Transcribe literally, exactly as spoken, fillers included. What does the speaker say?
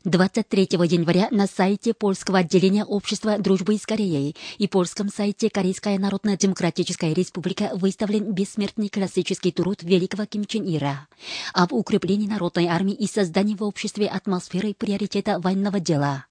двадцать третьего января на сайте польского отделения Общества дружбы с Кореей и польском сайте Корейская Народно-Демократическая Республика выставлен бессмертный классический труд великого Ким Чен Ира об укреплении народной армии и создании в обществе атмосферы приоритета военного дела.